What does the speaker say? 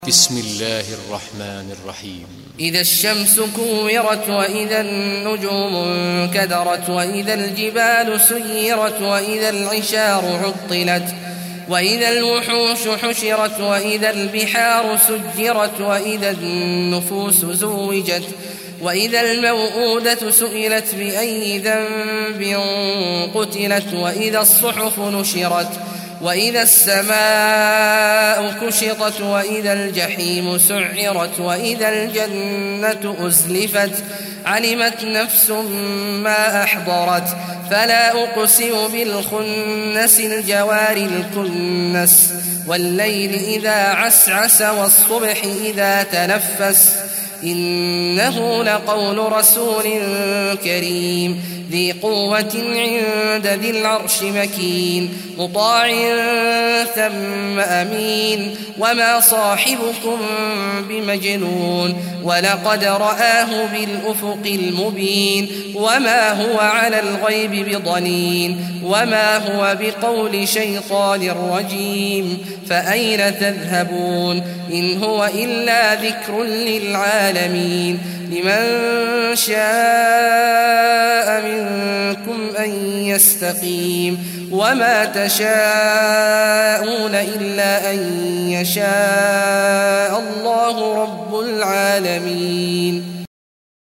بسم الله الرحمن الرحيم. إذا الشمس كورت وإذا النجوم انكدرت وإذا الجبال سيرت وإذا العشار عطلت وإذا الوحوش حشرت وإذا البحار سجرت وإذا النفوس زوجت وإذا الموءودة سئلت بأي ذنب قتلت وإذا الصحف نشرت وإذا السماء كشطت وإذا الجحيم سعرت وإذا الجنة أزلفت علمت نفس ما أحضرت فلا أقسم بالخنس الجوار الكنس والليل إذا عسعس والصبح إذا تنفس إنه لقول رسول كريم ذي قوة عند ذي العرش مكين مطاع ثم أمين وما صاحبكم بمجنون ولقد رآه بالأفق المبين وما هو على الغيب بضنين وما هو بقول شيطان رجيم فأين تذهبون إن هو إلا ذكر للعالمين لمن شاء منكم أن يستقيم وما تشاءون إلا أن يشاء الله رب العالمين.